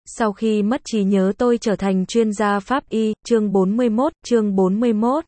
Sau khi mất trí nhớ tôi trở thành chuyên gia pháp y, chương 41.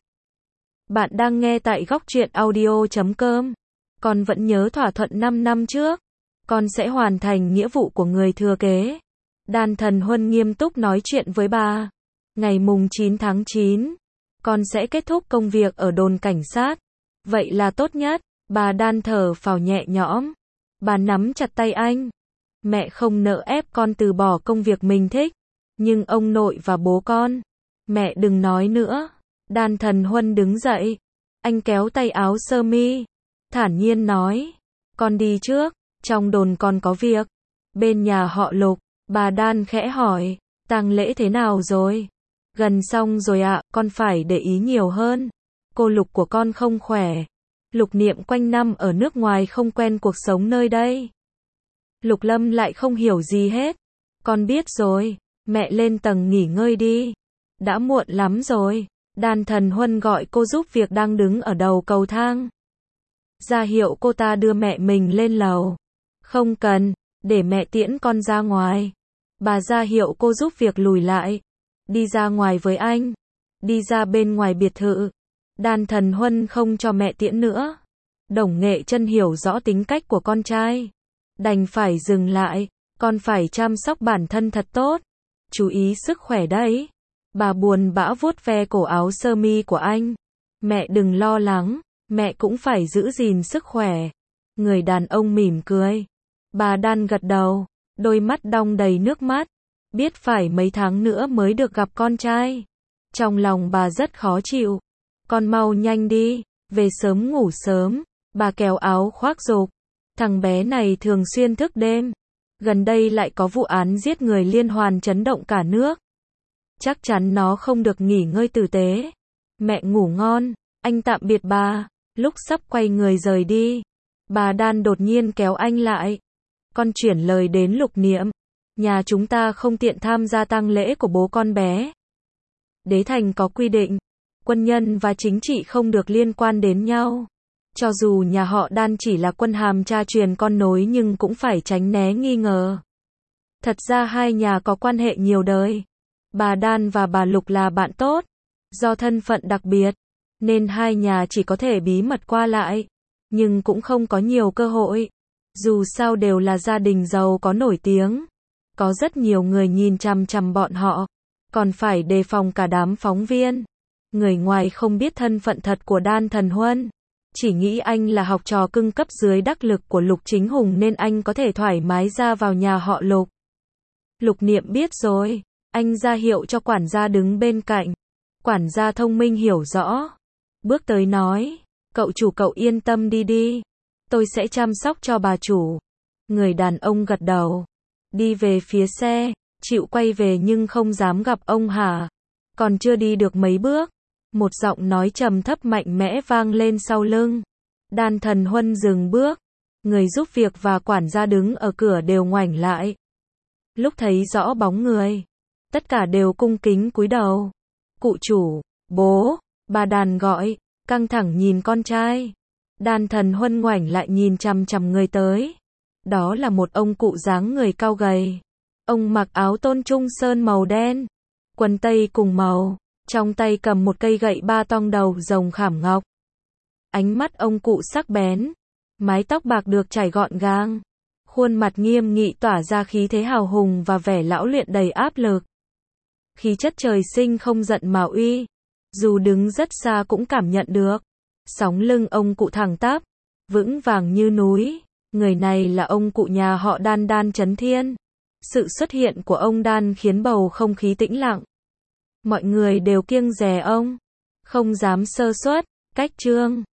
Bạn đang nghe tại góc truyện audio.com. Con vẫn nhớ thỏa thuận 5 năm trước. Con sẽ hoàn thành nghĩa vụ của người thừa kế. Đan Thần Huân nghiêm túc nói chuyện với bà. Ngày mùng 9 tháng 9, con sẽ kết thúc công việc ở đồn cảnh sát. Vậy là tốt nhất. Bà Đan thở phào nhẹ nhõm. Bà nắm chặt tay anh. Mẹ không nỡ ép con từ bỏ công việc mình thích. Nhưng ông nội và bố con. Mẹ đừng nói nữa. Đan Thần Huân đứng dậy. Anh kéo tay áo sơ mi. Thản nhiên nói. Con đi trước. Trong đồn con có việc. Bên nhà họ Lục. Bà Đan khẽ hỏi. Tang lễ thế nào rồi? Gần xong rồi ạ, con phải để ý nhiều hơn. Cô Lục của con không khỏe. Lục Niệm quanh năm ở nước ngoài không quen cuộc sống nơi đây. Lục Lâm lại không hiểu gì hết. Con biết rồi, mẹ lên tầng nghỉ ngơi đi. Đã muộn lắm rồi. Đan Thần Huân gọi cô giúp việc đang đứng ở đầu cầu thang. Ra hiệu cô ta đưa mẹ mình lên lầu. Không cần, để mẹ tiễn con ra ngoài. Bà ra hiệu cô giúp việc lùi lại. Đi ra ngoài với anh. Đi ra bên ngoài biệt thự. Đan Thần Huân không cho mẹ tiễn nữa. Đồng Nghệ Chân hiểu rõ tính cách của con trai. Đành phải dừng lại. Con phải chăm sóc bản thân thật tốt. Chú ý sức khỏe đấy. Bà buồn bã vuốt ve cổ áo sơ mi của anh. Mẹ đừng lo lắng. Mẹ cũng phải giữ gìn sức khỏe. Người đàn ông mỉm cười. Bà Đan gật đầu. Đôi mắt đong đầy nước mắt. Biết phải mấy tháng nữa mới được gặp con trai. Trong lòng bà rất khó chịu. Con mau nhanh đi. Về sớm ngủ sớm. Bà kéo áo khoác giục. Thằng bé này thường xuyên thức đêm. Gần đây lại có vụ án giết người liên hoàn chấn động cả nước. Chắc chắn nó không được nghỉ ngơi tử tế. Mẹ ngủ ngon. Anh tạm biệt bà. Lúc sắp quay người rời đi, bà Đan đột nhiên kéo anh lại. Con chuyển lời đến Lục Niệm. Nhà chúng ta không tiện tham gia tang lễ của bố con bé. Đế thành có quy định. Quân nhân và chính trị không được liên quan đến nhau. Cho dù nhà họ Đan chỉ là quân hàm cha truyền con nối nhưng cũng phải tránh né nghi ngờ. Thật ra hai nhà có quan hệ nhiều đời. Bà Đan và bà Lục là bạn tốt. Do thân phận đặc biệt, nên hai nhà chỉ có thể bí mật qua lại. Nhưng cũng không có nhiều cơ hội. Dù sao đều là gia đình giàu có nổi tiếng. Có rất nhiều người nhìn chằm chằm bọn họ. Còn phải đề phòng cả đám phóng viên. Người ngoài không biết thân phận thật của Đan Thần Huân. Chỉ nghĩ anh là học trò cưng cấp dưới đắc lực của Lục Chính Hùng nên anh có thể thoải mái ra vào nhà họ Lục. Lục Niệm biết rồi. Anh ra hiệu cho quản gia đứng bên cạnh. Quản gia thông minh hiểu rõ. Bước tới nói. Cậu chủ cậu yên tâm đi. Tôi sẽ chăm sóc cho bà chủ. Người đàn ông gật đầu. Đi về phía xe. Chịu quay về nhưng không dám gặp ông hả? Còn chưa đi được mấy bước. Một giọng nói trầm thấp mạnh mẽ vang lên sau lưng. Đan Thần Huân dừng bước. Người giúp việc và quản gia đứng ở cửa đều ngoảnh lại. Lúc thấy rõ bóng người, tất cả đều cung kính cúi đầu. Cụ chủ, bố, bà Đàn gọi, căng thẳng nhìn con trai. Đan Thần Huân ngoảnh lại nhìn chằm chằm người tới. Đó là một ông cụ dáng người cao gầy. Ông mặc áo tôn trung sơn màu đen, quần tây cùng màu, trong tay cầm một cây gậy ba tong đầu rồng khảm ngọc. Ánh mắt ông cụ sắc bén, mái tóc bạc được chải gọn gàng, khuôn mặt nghiêm nghị tỏa ra khí thế hào hùng và vẻ lão luyện đầy áp lực. Khí chất trời sinh không giận mà uy, dù đứng rất xa cũng cảm nhận được. Sóng lưng ông cụ thẳng tắp, vững vàng như núi. Người này là ông cụ nhà họ Đan, Đan Chấn Thiên. Sự xuất hiện của ông Đan khiến bầu không khí tĩnh lặng. Mọi người đều kiêng dè ông, không dám sơ suất, cách trương.